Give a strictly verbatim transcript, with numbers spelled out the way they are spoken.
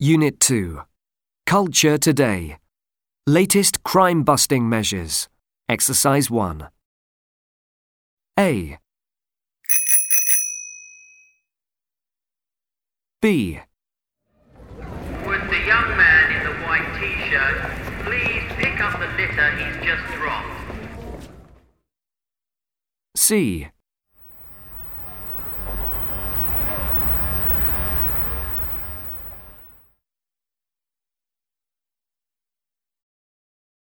Unit two. Culture Today. Latest crime-busting measures. Exercise one. A. B. Would the young man in the white t-shirt please pick up the litter he's just dropped? C.